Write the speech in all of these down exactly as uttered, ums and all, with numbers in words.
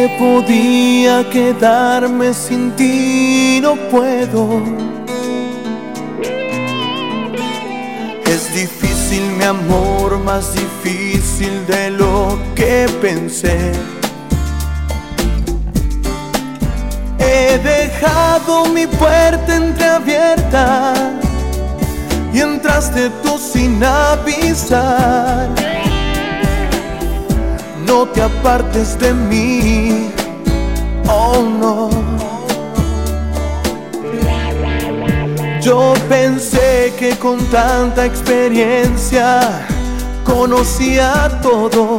que podía quedarme sin ti, no puedo. Es difícil, mi amor, más difícil de lo que pensé. He dejado mi puerta entreabierta y entraste tú sin avisar. No te apartes de mí, oh no. Yo pensé que con tanta experiencia conocía todo,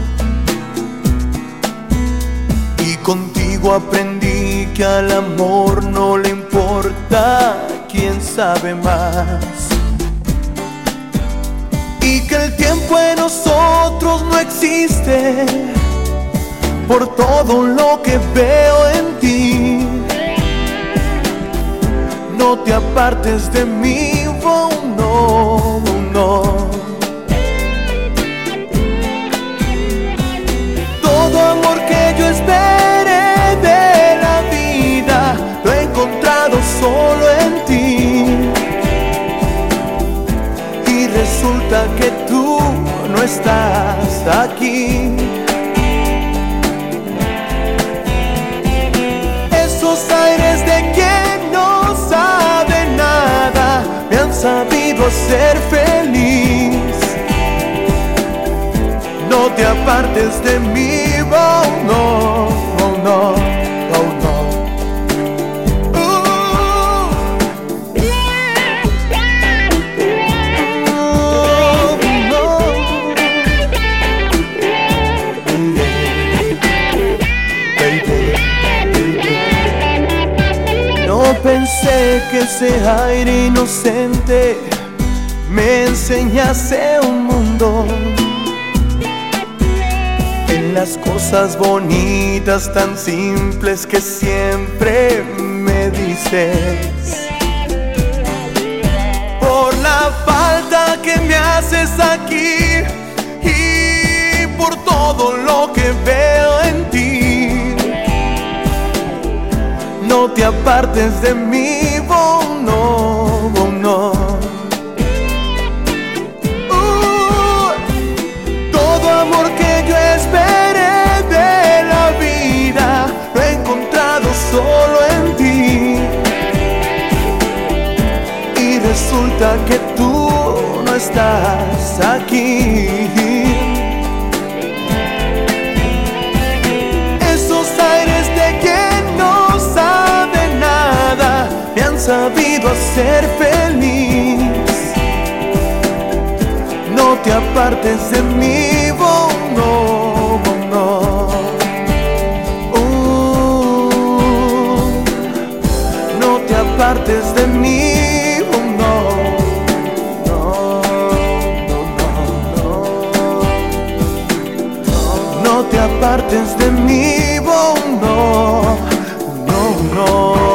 y contigo aprendí que al amor no le importa quién sabe más, y que el tiempo en nosotros no existe por todo lo que veo en ti. No te apartes de mí, oh no, no. Todo amor que yo esperé de la vida lo he encontrado solo en ti, y resulta que tú no estás aquí. Esos aires de quien no sabe nada me han sabido ser feliz. No te apartes de mí, oh no, oh no, oh no. Pensé que ese aire inocente me enseñase un mundo, en las cosas bonitas tan simples que siempre me dices. Por la falta que me haces aquí y por todo lo que veo en ti, no te apartes de mí, oh no, oh no. Uh, todo amor que yo esperé de la vida lo he encontrado solo en ti, y resulta que tú no estás aquí. Esos aires de quien no sabe nada me han sabido hacer feliz. No te apartes de mí, oh no, oh no. Uh, no te apartes de mí, oh no, no, no, no. No te apartes de mí, oh no, no, no.